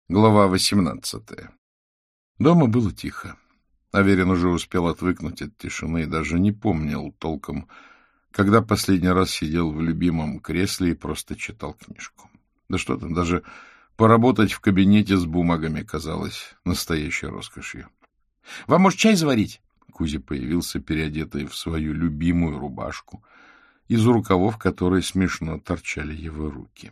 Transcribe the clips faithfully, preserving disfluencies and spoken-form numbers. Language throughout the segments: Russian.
Глава восемнадцатая. Дома было тихо. Аверин уже успел отвыкнуть от тишины и даже не помнил толком, когда последний раз сидел в любимом кресле и просто читал книжку. Да что там, даже поработать в кабинете с бумагами казалось настоящей роскошью. — Вам, может, чай заварить? Кузя появился, переодетый в свою любимую рубашку, из рукавов которой смешно торчали его руки.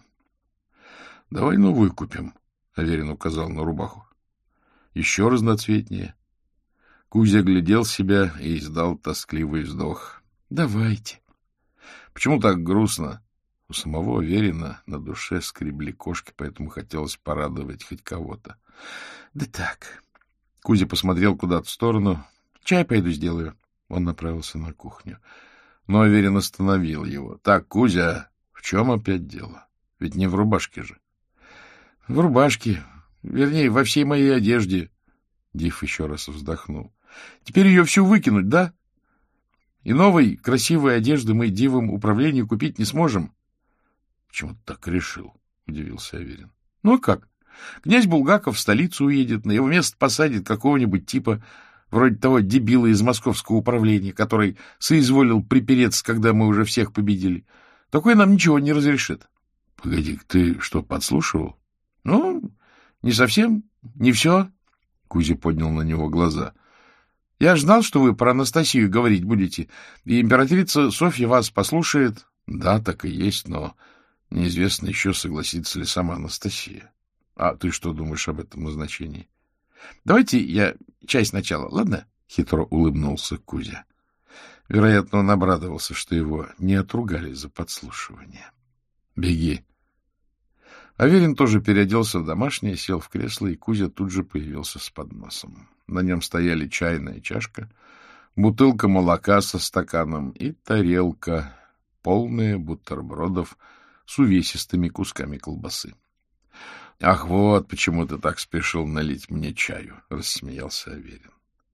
— Давай новую купим, — Аверин указал на рубаху. — Еще разноцветнее. Кузя глядел себя и издал тоскливый вздох. — Давайте. — Почему так грустно? У самого Аверина на душе скребли кошки, поэтому хотелось порадовать хоть кого-то. — Да так. Кузя посмотрел куда-то в сторону. — Чай пойду сделаю. Он направился на кухню. Но Аверин остановил его. — Так, Кузя, в чем опять дело? Ведь не в рубашке же. — В рубашке. Вернее, во всей моей одежде. Див еще раз вздохнул. — Теперь ее всю выкинуть, да? И новой красивой одежды мы Дивом управлению купить не сможем. — Почему ты так решил? — удивился Аверин. — Ну а как? Князь Булгаков в столицу уедет, на его место посадит какого-нибудь типа, вроде того дебила из московского управления, который соизволил припереться, когда мы уже всех победили. Такой нам ничего не разрешит. — Погоди, ты что, подслушивал? — Ну, не совсем, не все. Кузя поднял на него глаза. — Я ж знал, что вы про Анастасию говорить будете, и императрица Софья вас послушает. — Да, так и есть, но неизвестно еще, согласится ли сама Анастасия. А ты что думаешь об этом назначении? — Давайте я чай сначала, ладно? — хитро улыбнулся Кузя. Вероятно, он обрадовался, что его не отругали за подслушивание. — Беги. Аверин тоже переоделся в домашнее, сел в кресло, и Кузя тут же появился с подносом. На нем стояли чайная чашка, бутылка молока со стаканом и тарелка, полная бутербродов с увесистыми кусками колбасы. — Ах, вот почему ты так спешил налить мне чаю, — рассмеялся Аверин.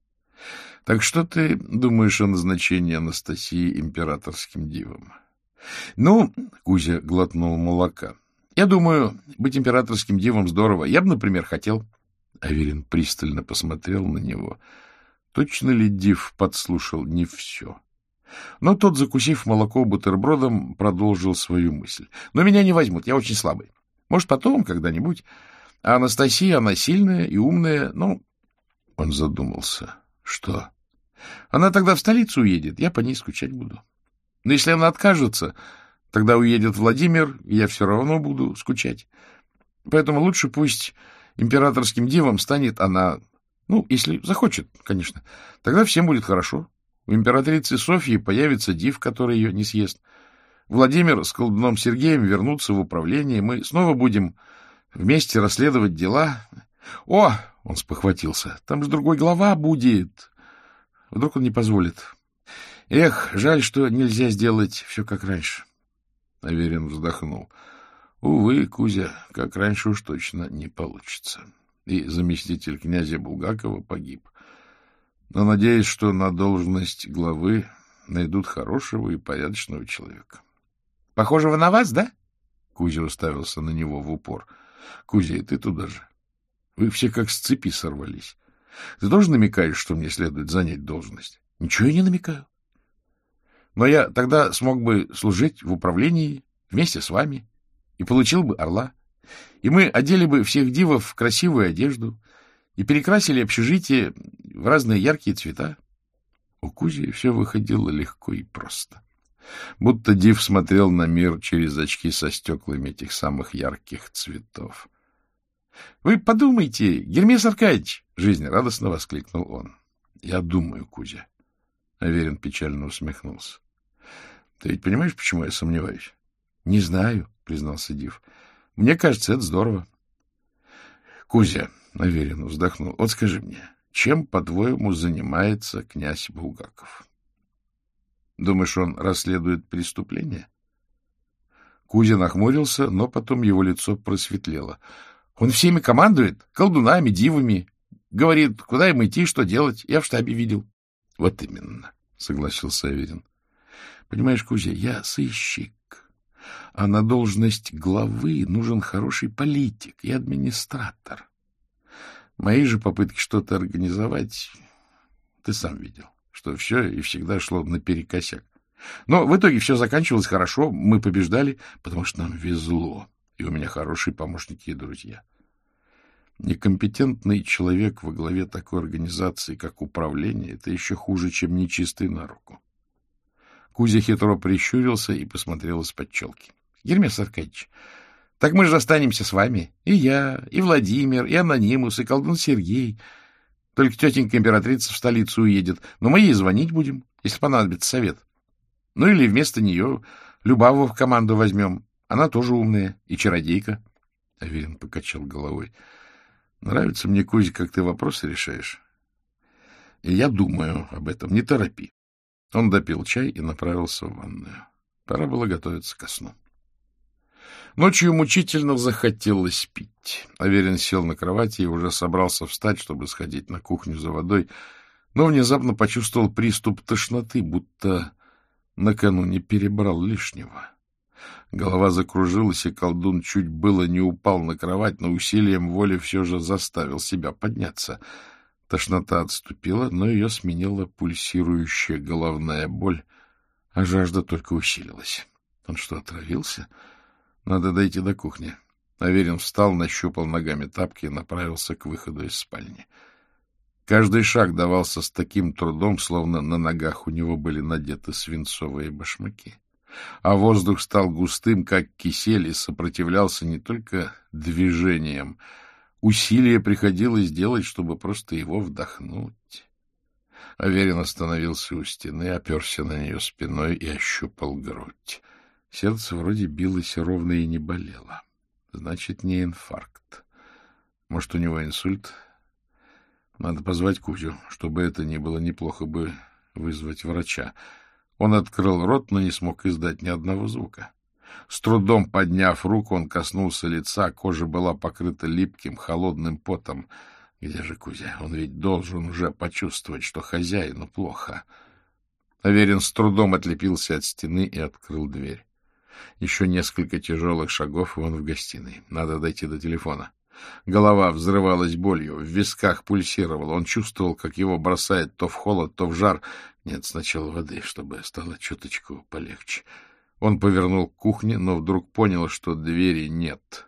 — Так что ты думаешь о назначении Анастасии императорским дивом? — Ну, — Кузя глотнул молока, — я думаю, быть императорским дивом здорово. Я бы, например, хотел. Аверин пристально посмотрел на него. Точно ли див подслушал не все? Но тот, закусив молоко бутербродом, продолжил свою мысль. Но меня не возьмут, я очень слабый. Может, потом, когда-нибудь. А Анастасия, она сильная и умная, ну... Он задумался. Что? Она тогда в столицу уедет, я по ней скучать буду. Но если она откажется, тогда уедет Владимир, и я все равно буду скучать. Поэтому лучше пусть императорским дивом станет она, ну, если захочет, конечно. Тогда всем будет хорошо. У императрицы Софьи появится див, который ее не съест. Владимир с колдуном Сергеем вернутся в управление, мы снова будем вместе расследовать дела. О, он спохватился, там же другой глава будет. Вдруг он не позволит. Эх, жаль, что нельзя сделать все как раньше. Аверин вздохнул. Увы, Кузя, как раньше уж точно не получится. И заместитель князя Булгакова погиб. Но надеюсь, что на должность главы найдут хорошего и порядочного человека. — Похожего на вас, да? Кузя уставился на него в упор. — Кузя, и ты туда же. Вы все как с цепи сорвались. Ты тоже намекаешь, что мне следует занять должность? — Ничего я не намекаю. Но я тогда смог бы служить в управлении вместе с вами и получил бы орла. И мы одели бы всех дивов в красивую одежду и перекрасили общежитие в разные яркие цвета. У Кузи все выходило легко и просто. Будто див смотрел на мир через очки со стеклами этих самых ярких цветов. — Вы подумайте, Гермес Аркадьевич! — жизнерадостно воскликнул он. — Я думаю, Кузя. Аверин печально усмехнулся. — Ты ведь понимаешь, почему я сомневаюсь? — Не знаю, — признался див. — Мне кажется, это здорово. — Кузя, — Аверин вздохнул, — вот скажи мне, чем, по-твоему, занимается князь Булгаков? Думаешь, он расследует преступление? Кузя нахмурился, но потом его лицо просветлело. Он всеми командует, колдунами, дивами. Говорит, куда им идти, что делать. Я в штабе видел. — Вот именно, — согласился Аверин. — Понимаешь, Кузя, я сыщик, а на должность главы нужен хороший политик и администратор. Мои же попытки что-то организовать, ты сам видел, что все и всегда шло наперекосяк. Но в итоге все заканчивалось хорошо, мы побеждали, потому что нам везло, и у меня хорошие помощники и друзья. Некомпетентный человек во главе такой организации, как управление, это еще хуже, чем нечистый на руку. Кузя хитро прищурился и посмотрел из-под челки. — Гермес Аркадьевич, так мы же останемся с вами. И я, и Владимир, и Анонимус, и колдун Сергей. Только тетенька императрица в столицу уедет, но мы ей звонить будем, если понадобится совет. Ну или вместо нее Любаву в команду возьмем. Она тоже умная и чародейка. Аверин покачал головой. — Нравится мне, Кузя, как ты вопросы решаешь. И я думаю об этом, не торопи. Он допил чай и направился в ванную. Пора было готовиться ко сну. Ночью мучительно захотелось пить. Аверин сел на кровати и уже собрался встать, чтобы сходить на кухню за водой, но внезапно почувствовал приступ тошноты, будто накануне перебрал лишнего. Голова закружилась, и колдун чуть было не упал на кровать, но усилием воли все же заставил себя подняться. Тошнота отступила, но ее сменила пульсирующая головная боль, а жажда только усилилась. Он что, отравился? Надо дойти до кухни. Аверин встал, нащупал ногами тапки и направился к выходу из спальни. Каждый шаг давался с таким трудом, словно на ногах у него были надеты свинцовые башмаки. А воздух стал густым, как кисель, и сопротивлялся не только движениям. Усилие приходилось делать, чтобы просто его вдохнуть. Аверин остановился у стены, оперся на нее спиной и ощупал грудь. Сердце вроде билось ровно и не болело. Значит, не инфаркт. Может, у него инсульт? Надо позвать Кузю. Чтобы это ни было, неплохо бы вызвать врача. Он открыл рот, но не смог издать ни одного звука. С трудом подняв руку, он коснулся лица, кожа была покрыта липким, холодным потом. Где же Кузя? Он ведь должен уже почувствовать, что хозяину плохо. Аверин с трудом отлепился от стены и открыл дверь. Еще несколько тяжелых шагов, и он в гостиной. Надо дойти до телефона. Голова взрывалась болью, в висках пульсировала. Он чувствовал, как его бросает то в холод, то в жар. Нет, сначала воды, чтобы стало чуточку полегче. Он повернул к кухне, но вдруг понял, что двери нет.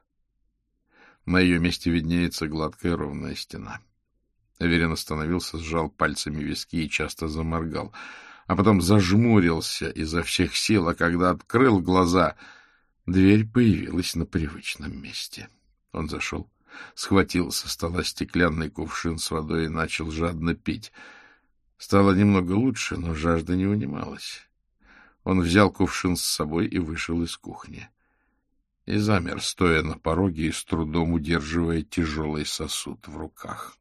На ее месте виднеется гладкая ровная стена. Аверин остановился, сжал пальцами виски и часто заморгал. А потом зажмурился изо всех сил, а когда открыл глаза, дверь появилась на привычном месте. Он зашел, схватил со стола стеклянный кувшин с водой и начал жадно пить. Стало немного лучше, но жажда не унималась. Он взял кувшин с собой и вышел из кухни. И замер, стоя на пороге и с трудом удерживая тяжелый сосуд в руках.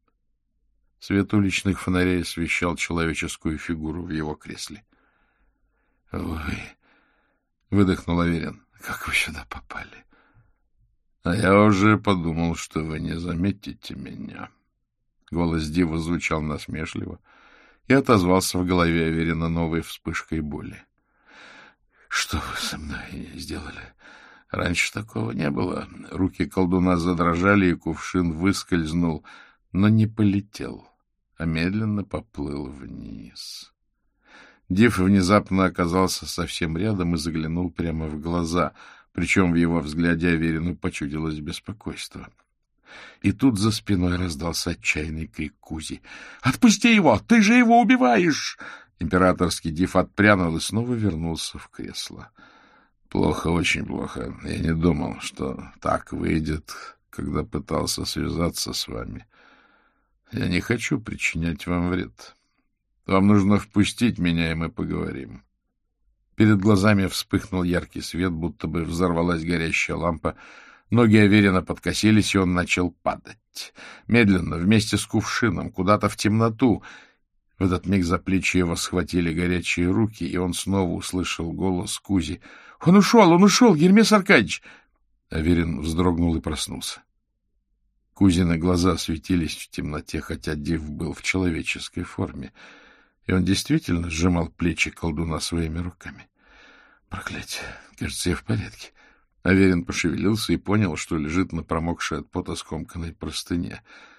Свет уличных фонарей освещал человеческую фигуру в его кресле. — Ой! — выдохнул Аверин. — Как вы сюда попали? — А я уже подумал, что вы не заметите меня. Голос Дива звучал насмешливо и отозвался в голове Аверина новой вспышкой боли. — Что вы со мной сделали? Раньше такого не было. Руки колдуна задрожали, и кувшин выскользнул, но не полетел, а медленно поплыл вниз. Див внезапно оказался совсем рядом и заглянул прямо в глаза, причем в его взгляде Аверину почудилось беспокойство. И тут за спиной раздался отчаянный крик Кузи. — Отпусти его! Ты же его убиваешь! Императорский Див отпрянул и снова вернулся в кресло. — Плохо, очень плохо. Я не думал, что так выйдет, когда пытался связаться с вами. Я не хочу причинять вам вред. Вам нужно впустить меня, и мы поговорим. Перед глазами вспыхнул яркий свет, будто бы взорвалась горящая лампа. Ноги Аверина подкосились, и он начал падать. Медленно, вместе с кувшином, куда-то в темноту. В этот миг за плечи его схватили горячие руки, и он снова услышал голос Кузи. — Он ушел, он ушел, Гермес Аркадьевич! Аверин вздрогнул и проснулся. Кузины глаза светились в темноте, хотя Див был в человеческой форме, и он действительно сжимал плечи колдуна своими руками. Проклятие! Кажется, я в порядке. Аверин пошевелился и понял, что лежит на промокшей от пота скомканной простыне.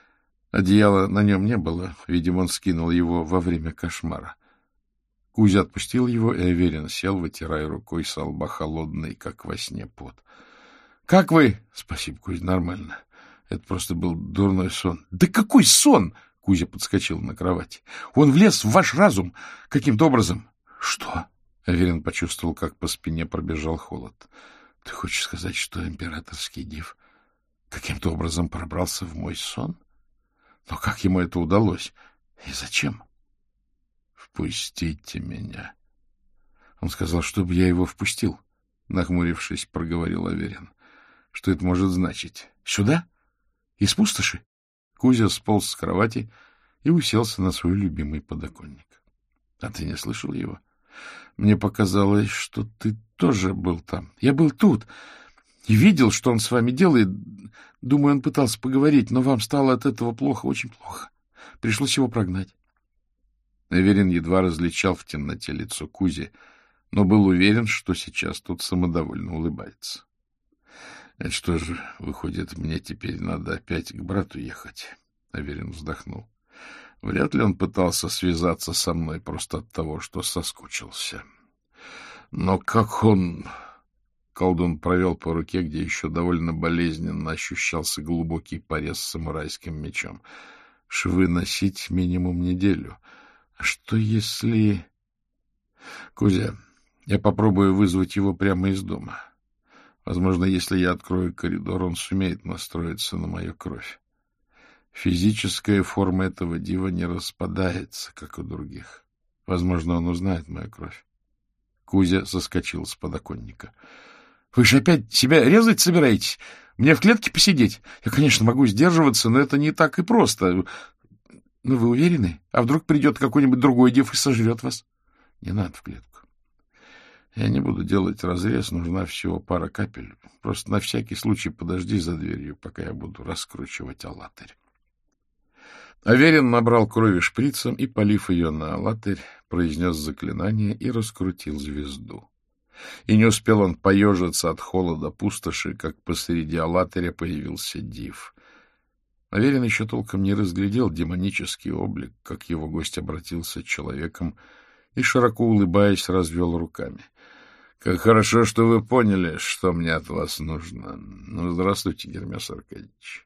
Одеяла на нем не было. Видимо, он скинул его во время кошмара. Кузя отпустил его, и Аверин сел, вытирая рукой со лба холодный, как во сне, пот. — Как вы? — Спасибо, Кузя, нормально. Это просто был дурной сон. — Да какой сон? — Кузя подскочил на кровати. — Он влез в ваш разум каким-то образом. — Что? — Аверин почувствовал, как по спине пробежал холод. — Ты хочешь сказать, что императорский див каким-то образом пробрался в мой сон? Но как ему это удалось? И зачем? — Впустите меня. Он сказал, чтобы я его впустил. Нахмурившись, проговорил Аверин. Что это может значить? Сюда? Из пустоши? Кузя сполз с кровати и уселся на свой любимый подоконник. — А ты не слышал его? Мне показалось, что ты тоже был там. Я был тут и видел, что он с вами делает. Думаю, он пытался поговорить, но вам стало от этого плохо, очень плохо. Пришлось его прогнать. Аверин едва различал в темноте лицо Кузи, но был уверен, что сейчас тот самодовольно улыбается. — Это что же, выходит, мне теперь надо опять к брату ехать? — Аверин вздохнул. Вряд ли он пытался связаться со мной просто от того, что соскучился. Но как он... Колдун провел по руке, где еще довольно болезненно ощущался глубокий порез самурайским мечом. Швы носить минимум неделю. А что если... Кузя, я попробую вызвать его прямо из дома. Возможно, если я открою коридор, он сумеет настроиться на мою кровь. Физическая форма этого дива не распадается, как у других. Возможно, он узнает мою кровь. Кузя соскочил с подоконника. — Вы же опять себя резать собираетесь? Мне в клетке посидеть? Я, конечно, могу сдерживаться, но это не так и просто. Ну, вы уверены? А вдруг придет какой-нибудь другой див и сожрет вас? Не надо в клетку. Я не буду делать разрез, нужна всего пара капель. Просто на всякий случай подожди за дверью, пока я буду раскручивать алатырь. Аверин набрал крови шприцем и, полив ее на алатырь, произнес заклинание и раскрутил звезду. И не успел он поежиться от холода пустоши, как посреди алатыря появился див. Аверин еще толком не разглядел демонический облик, как его гость обратился человеком и, широко улыбаясь, развел руками. — Как хорошо, что вы поняли, что мне от вас нужно. Ну, здравствуйте, Гермес Аркадьевич.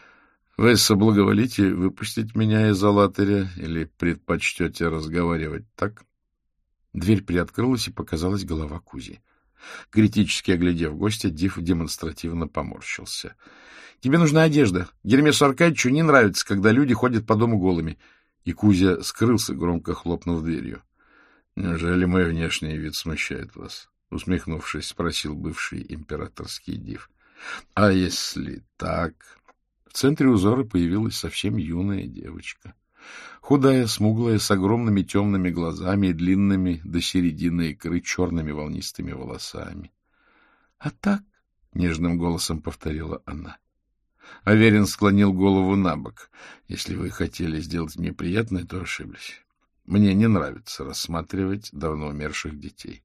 Вы соблаговолите выпустить меня из алатыря или предпочтете разговаривать так? Дверь приоткрылась, и показалась голова Кузи. Критически оглядев гостя, див демонстративно поморщился. — Тебе нужна одежда. Гермесу Аркадьевичу не нравится, когда люди ходят по дому голыми. И Кузя скрылся, громко хлопнув дверью. — Неужели мой внешний вид смущает вас? — усмехнувшись, спросил бывший императорский див. — А если так... В центре узора появилась совсем юная девочка. Худая, смуглая, с огромными темными глазами и длинными до середины икры черными волнистыми волосами. — А так? — нежным голосом повторила она. Аверин склонил голову на бок. — Если вы хотели сделать мне приятное, то ошиблись. Мне не нравится рассматривать давно умерших детей.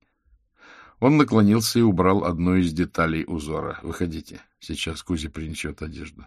Он наклонился и убрал одну из деталей узора. — Выходите, сейчас Кузя принесет одежду.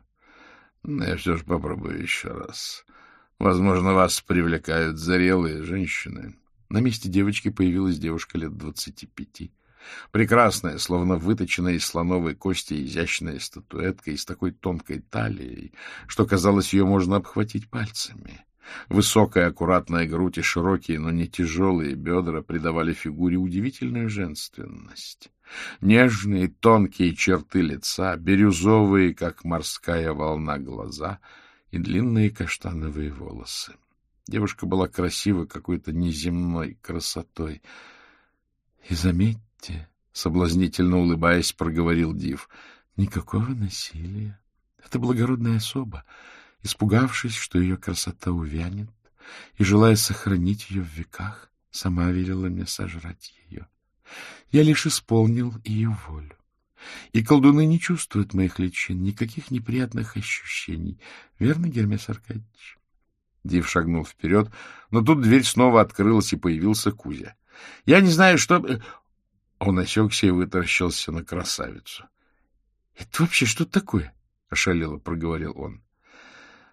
Я все же попробую еще раз. Возможно, вас привлекают зрелые женщины. На месте девочки появилась девушка лет двадцати пяти. Прекрасная, словно выточенная из слоновой кости, изящная статуэтка и с такой тонкой талией, что, казалось, ее можно обхватить пальцами. Высокая, аккуратная грудь и широкие, но не тяжелые бедра придавали фигуре удивительную женственность. Нежные, тонкие черты лица, бирюзовые, как морская волна, глаза и длинные каштановые волосы. Девушка была красива какой-то неземной красотой. — И заметьте, — соблазнительно улыбаясь, проговорил див, — никакого насилия. Это благородная особа, испугавшись, что ее красота увянет, и, желая сохранить ее в веках, сама велела мне сожрать ее. Я лишь исполнил ее волю. И колдуны не чувствуют моих личин, никаких неприятных ощущений. Верно, Гермес Аркадьевич? Див шагнул вперед, но тут дверь снова открылась, и появился Кузя. — Я не знаю, что... Он осекся и вытаращился на красавицу. — Это вообще что такое? — ошалело проговорил он.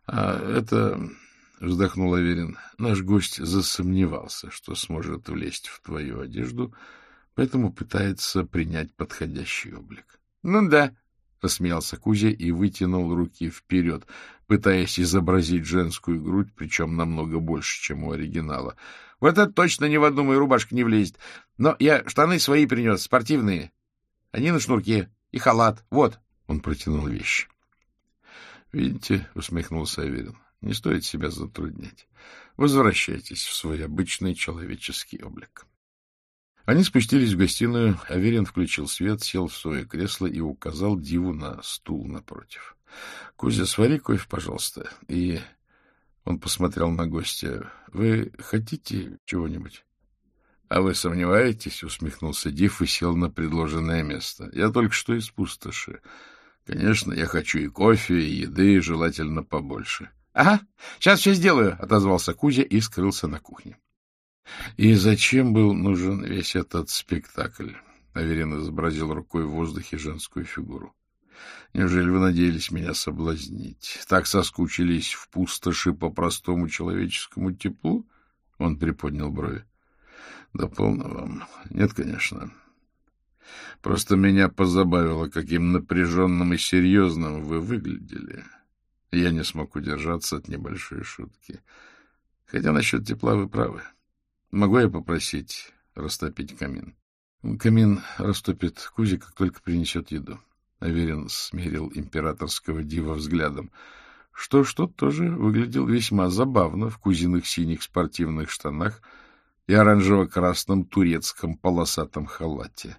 — А это, — вздохнул Аверин, — наш гость засомневался, что сможет влезть в твою одежду, поэтому пытается принять подходящий облик. — Ну да, — рассмеялся Кузя и вытянул руки вперед, пытаясь изобразить женскую грудь, причем намного больше, чем у оригинала. — Вот это точно ни в одну мою рубашку не влезет. Но я штаны свои принес, спортивные. Они на шнурке. И халат. Вот. Он протянул вещи. — Видите, — усмехнулся Аверин, — не стоит себя затруднять. Возвращайтесь в свой обычный человеческий облик. Они спустились в гостиную. Аверин включил свет, сел в свое кресло и указал Диву на стул напротив. — Кузя, свари кофе, пожалуйста. И он посмотрел на гостя. — Вы хотите чего-нибудь? — А вы сомневаетесь? — усмехнулся Див и сел на предложенное место. — Я только что из пустоши. Конечно, я хочу и кофе, и еды, и желательно побольше. — Ага, сейчас все сделаю, — отозвался Кузя и скрылся на кухне. — И зачем был нужен весь этот спектакль? — Аверин изобразил рукой в воздухе женскую фигуру. — Неужели вы надеялись меня соблазнить? Так соскучились в пустоши по простому человеческому теплу? Он приподнял брови. — Да полно вам. Нет, конечно. Просто меня позабавило, каким напряженным и серьезным вы выглядели. Я не смог удержаться от небольшой шутки. Хотя насчет тепла вы правы. Могу я попросить растопить камин? Камин растопит Кузя, как только принесет еду. Аверин смерил императорского дива взглядом. Что-что тоже выглядел весьма забавно в Кузиных синих спортивных штанах и оранжево-красном турецком полосатом халате.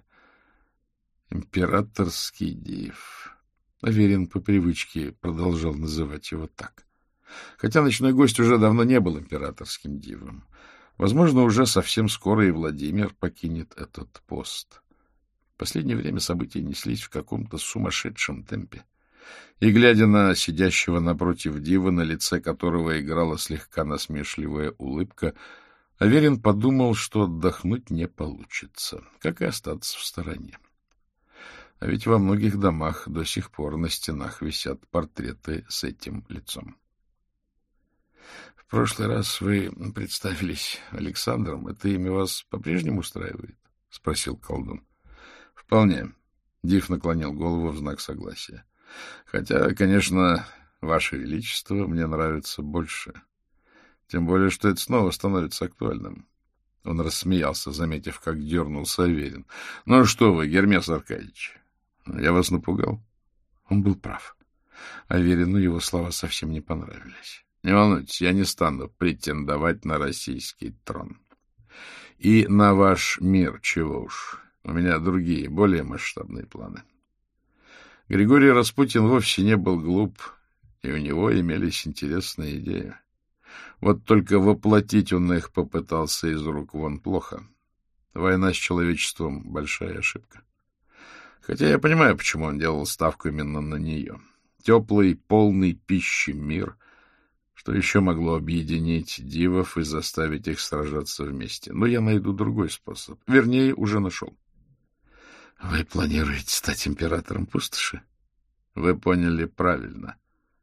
Императорский див. Аверин по привычке продолжал называть его так. Хотя ночной гость уже давно не был императорским дивом. Возможно, уже совсем скоро и Владимир покинет этот пост. В последнее время события неслись в каком-то сумасшедшем темпе. И, глядя на сидящего напротив дива, на лице которого играла слегка насмешливая улыбка, Аверин подумал, что отдохнуть не получится, как и остаться в стороне. А ведь во многих домах до сих пор на стенах висят портреты с этим лицом. — В прошлый раз вы представились Александром. Это имя вас по-прежнему устраивает? — спросил колдун. — Вполне. Див наклонил голову в знак согласия. — Хотя, конечно, ваше величество мне нравится больше. Тем более, что это снова становится актуальным. Он рассмеялся, заметив, как дернулся Аверин. — Ну что вы, Гермес Аркадьевич, я вас напугал? Он был прав. Аверину его слова совсем не понравились. Не волнуйтесь, я не стану претендовать на российский трон. И на ваш мир, чего уж. У меня другие, более масштабные планы. Григорий Распутин вовсе не был глуп, и у него имелись интересные идеи. Вот только воплотить он их попытался из рук вон плохо. Война с человечеством — большая ошибка. Хотя я понимаю, почему он делал ставку именно на нее. Теплый, полный пищи мир. Что еще могло объединить дивов и заставить их сражаться вместе? Но я найду другой способ. Вернее, уже нашел. — Вы планируете стать императором пустоши? — Вы поняли правильно.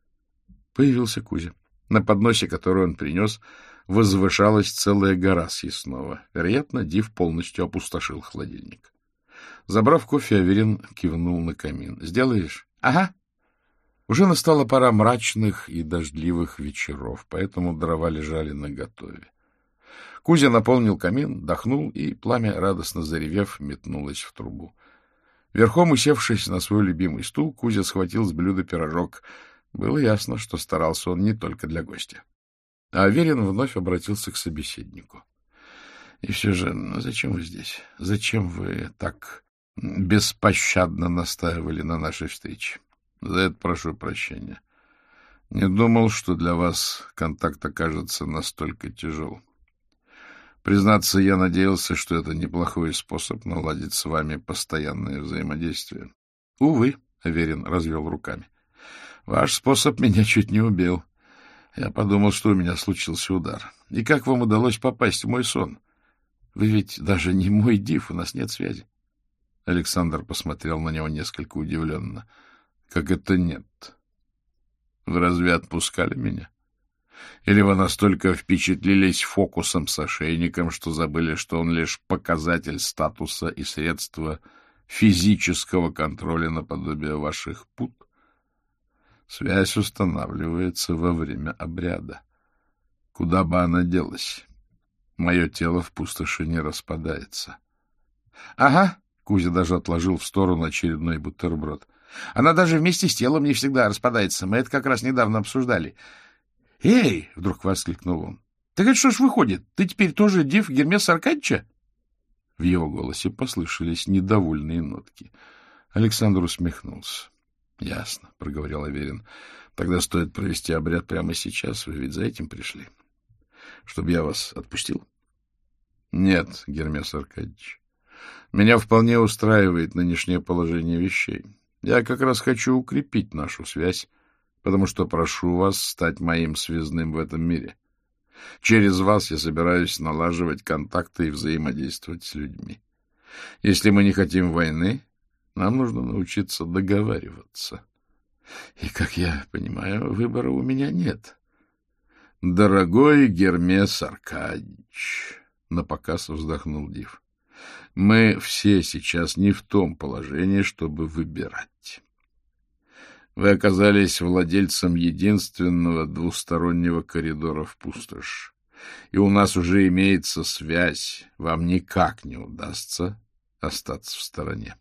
Появился Кузя. На подносе, который он принес, возвышалась целая гора съестного. Вероятно, див полностью опустошил холодильник. Забрав кофе, Аверин кивнул на камин. — Сделаешь? — Ага. Уже настала пора мрачных и дождливых вечеров, поэтому дрова лежали наготове. Кузя наполнил камин, дохнул, и пламя, радостно заревев, метнулось в трубу. Верхом усевшись на свой любимый стул, Кузя схватил с блюда пирожок. Было ясно, что старался он не только для гостя. А Аверин вновь обратился к собеседнику. — И все же, ну, зачем вы здесь? Зачем вы так беспощадно настаивали на нашей встрече? За это прошу прощения. Не думал, что для вас контакт окажется настолько тяжел. Признаться, я надеялся, что это неплохой способ наладить с вами постоянное взаимодействие. Увы, — Аверин развел руками, — ваш способ меня чуть не убил. Я подумал, что у меня случился удар. И как вам удалось попасть в мой сон? Вы ведь даже не мой див, у нас нет связи. Александр посмотрел на него несколько удивленно. — Как это нет? Вы разве отпускали меня? Или вы настолько впечатлились фокусом с ошейником, что забыли, что он лишь показатель статуса и средства физического контроля наподобие ваших пут? Связь устанавливается во время обряда. Куда бы она делась? Мое тело в пустоши не распадается. — Ага, — Кузя даже отложил в сторону очередной бутерброд. — Она даже вместе с телом не всегда распадается. Мы это как раз недавно обсуждали. — Эй! — вдруг воскликнул он. — Так это что ж выходит? Ты теперь тоже див Гермеса Аркадьевича? В его голосе послышались недовольные нотки. Александр усмехнулся. — Ясно, — проговорил Аверин. — Тогда стоит провести обряд прямо сейчас. Вы ведь за этим пришли? Чтобы я вас отпустил? — Нет, Гермес Аркадьевич. Меня вполне устраивает нынешнее положение вещей. Я как раз хочу укрепить нашу связь, потому что прошу вас стать моим связным в этом мире. Через вас я собираюсь налаживать контакты и взаимодействовать с людьми. Если мы не хотим войны, нам нужно научиться договариваться. И, как я понимаю, выбора у меня нет. Дорогой Гермес Аркадьевич, напоказ вздохнул Див, мы все сейчас не в том положении, чтобы выбирать. Вы оказались владельцем единственного двустороннего коридора в пустошь, и у нас уже имеется связь. Вам никак не удастся остаться в стороне.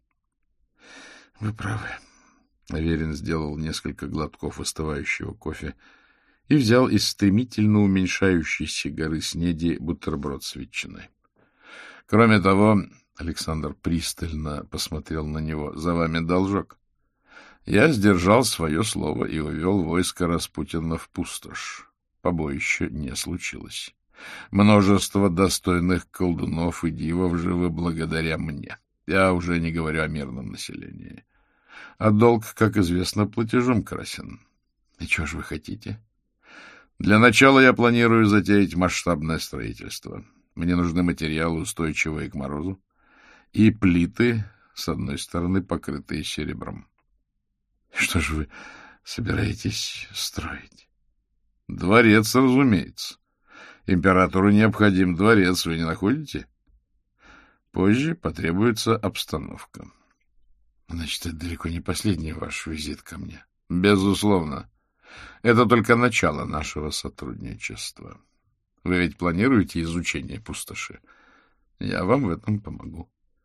— Вы правы. Аверин сделал несколько глотков остывающего кофе и взял из стремительно уменьшающейся горы снеди бутерброд с ветчиной. Кроме того, Александр пристально посмотрел на него, за вами должок. Я сдержал свое слово и увел войско Распутина в пустошь. Побоища не случилось. Множество достойных колдунов и дивов живы благодаря мне. Я уже не говорю о мирном населении. А долг, как известно, платежом красен. И чего же вы хотите? Для начала я планирую затеять масштабное строительство. Мне нужны материалы, устойчивые к морозу, и плиты, с одной стороны, покрытые серебром. Что же вы собираетесь строить? Дворец, разумеется. Императору необходим дворец, вы не находите? Позже потребуется обстановка. Значит, это далеко не последний ваш визит ко мне. Безусловно. Это только начало нашего сотрудничества. Вы ведь планируете изучение пустоши? Я вам в этом помогу.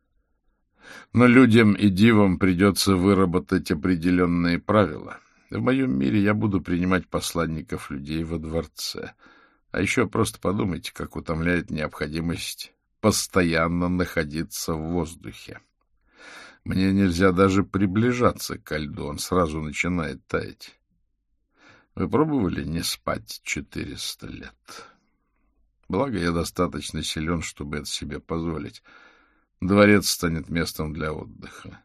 Но людям и дивам придется выработать определенные правила. В моем мире я буду принимать посланников людей во дворце. А еще просто подумайте, как утомляет необходимость постоянно находиться в воздухе. Мне нельзя даже приближаться к льду, он сразу начинает таять. Вы пробовали не спать четыреста лет? Благо, я достаточно силен, чтобы это себе позволить. Дворец станет местом для отдыха.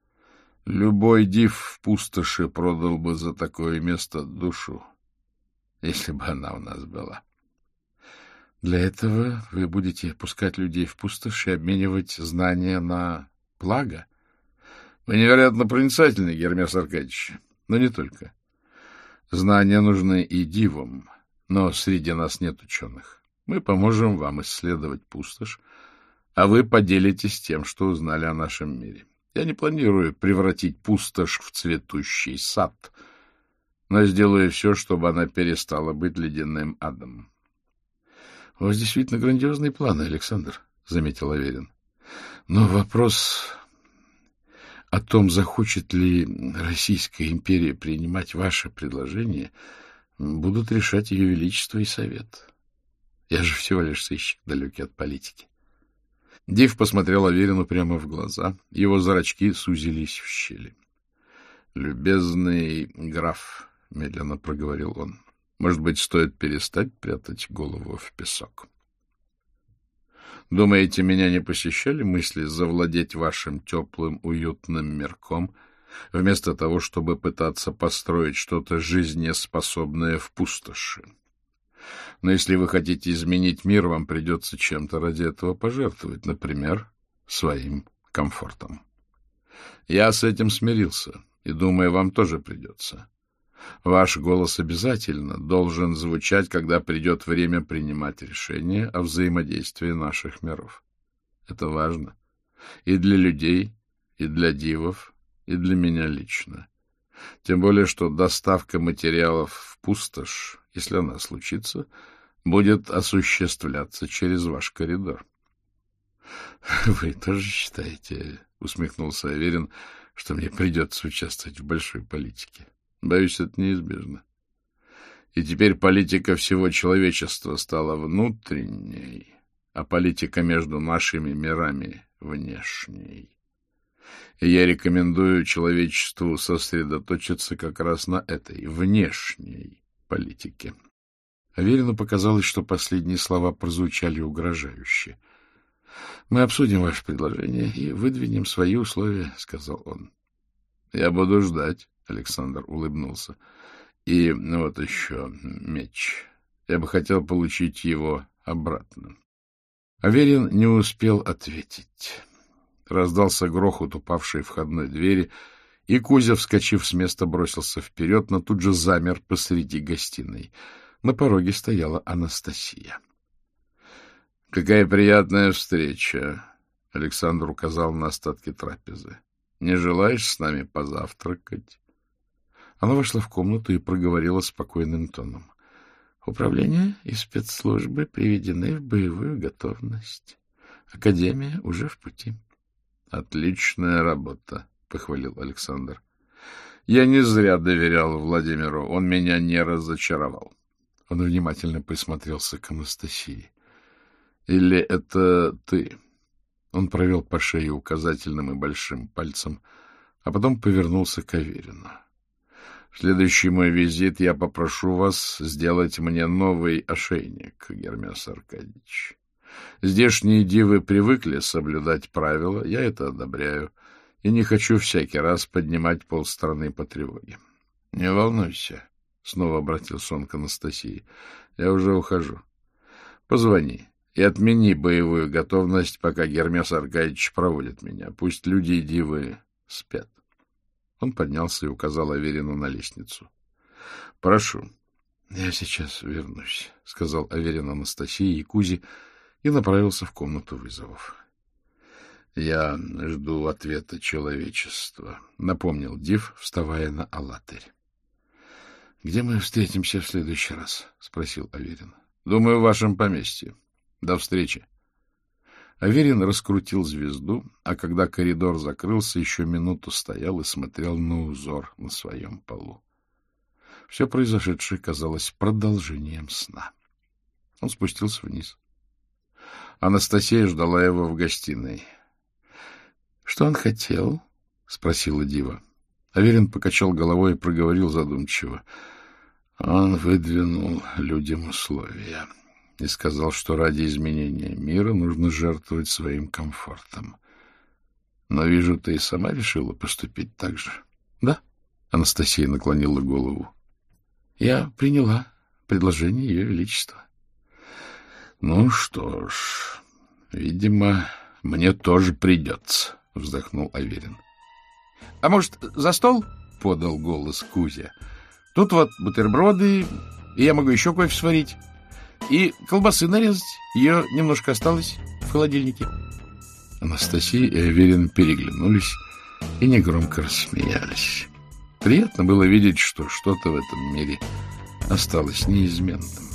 Любой див в пустоши продал бы за такое место душу, если бы она у нас была. Для этого вы будете пускать людей в пустошь и обменивать знания на благо? Вы невероятно проницательны, Гермес Аркадьевич, но не только. Знания нужны и дивам, но среди нас нет ученых. Мы поможем вам исследовать пустошь, а вы поделитесь тем, что узнали о нашем мире. Я не планирую превратить пустошь в цветущий сад, но сделаю все, чтобы она перестала быть ледяным адом. — У вас действительно грандиозные планы, Александр, — заметил Аверин. — Но вопрос о том, захочет ли Российская империя принимать ваше предложение, будут решать Ее Величество и Совет. Я же всего лишь сыщик, далекий от политики. Див посмотрел Аверину прямо в глаза. Его зрачки сузились в щели. — Любезный граф, — медленно проговорил он, — может быть, стоит перестать прятать голову в песок? Думаете, меня не посещали мысли завладеть вашим теплым, уютным мирком, вместо того, чтобы пытаться построить что-то жизнеспособное в пустоши? Но если вы хотите изменить мир, вам придется чем-то ради этого пожертвовать, например, своим комфортом. Я с этим смирился, и, думаю, вам тоже придется. Ваш голос обязательно должен звучать, когда придет время принимать решения о взаимодействии наших миров. Это важно и для людей, и для дивов, и для меня лично. Тем более, что доставка материалов в пустошь, если она случится, будет осуществляться через ваш коридор. — Вы тоже считаете, — усмехнулся Аверин, — что мне придется участвовать в большой политике? Боюсь, это неизбежно. И теперь политика всего человечества стала внутренней, а политика между нашими мирами — внешней. И я рекомендую человечеству сосредоточиться как раз на этой внешней политике. Аверину показалось, что последние слова прозвучали угрожающе. — Мы обсудим ваше предложение и выдвинем свои условия, — сказал он. — Я буду ждать, — Александр улыбнулся. — И вот еще меч. Я бы хотел получить его обратно. Аверин не успел ответить. Раздался грохот упавшей входной двери, и Кузя, вскочив с места, бросился вперед, но тут же замер посреди гостиной. На пороге стояла Анастасия. — Какая приятная встреча! — Александр указал на остатки трапезы. — Не желаешь с нами позавтракать? Она вошла в комнату и проговорила спокойным тоном. — Управление и спецслужбы приведены в боевую готовность. Академия уже в пути. — Отличная работа, — похвалил Александр. — Я не зря доверял Владимиру, он меня не разочаровал. Он внимательно присмотрелся к Анастасии. — Или это ты? Он провел по шее указательным и большим пальцем, а потом повернулся к Аверину. — В следующий мой визит я попрошу вас сделать мне новый ошейник, Гермес Аркадьевич. Здешние дивы привыкли соблюдать правила, я это одобряю, и не хочу всякий раз поднимать полстраны по тревоге. — Не волнуйся, — снова обратился он к Анастасии, — я уже ухожу. Позвони и отмени боевую готовность, пока Гермес Аркадьевич проводит меня. Пусть люди и дивы спят. Он поднялся и указал Аверину на лестницу. — Прошу. — Я сейчас вернусь, — сказал Аверин Анастасии и Кузе, и направился в комнату вызовов. — Я жду ответа человечества, — напомнил див, вставая на алатырь. — Где мы встретимся в следующий раз? — спросил Аверин. — Думаю, в вашем поместье. До встречи. Аверин раскрутил звезду, а когда коридор закрылся, еще минуту стоял и смотрел на узор на своем полу. Все произошедшее казалось продолжением сна. Он спустился вниз. Анастасия ждала его в гостиной. — Что он хотел? — спросила дива. Аверин покачал головой и проговорил задумчиво. Он выдвинул людям условия и сказал, что ради изменения мира нужно жертвовать своим комфортом. Но, вижу, ты и сама решила поступить так же. — Да, — Анастасия наклонила голову. — Я приняла предложение Ее Величества. — Ну что ж, видимо, мне тоже придется, — вздохнул Аверин. — А может, за стол? — подал голос Кузя. — Тут вот бутерброды, и я могу еще кофе сварить. И колбасы нарезать. Ее немножко осталось в холодильнике. Анастасия и Аверин переглянулись и негромко рассмеялись. Приятно было видеть, что что-то в этом мире осталось неизменным.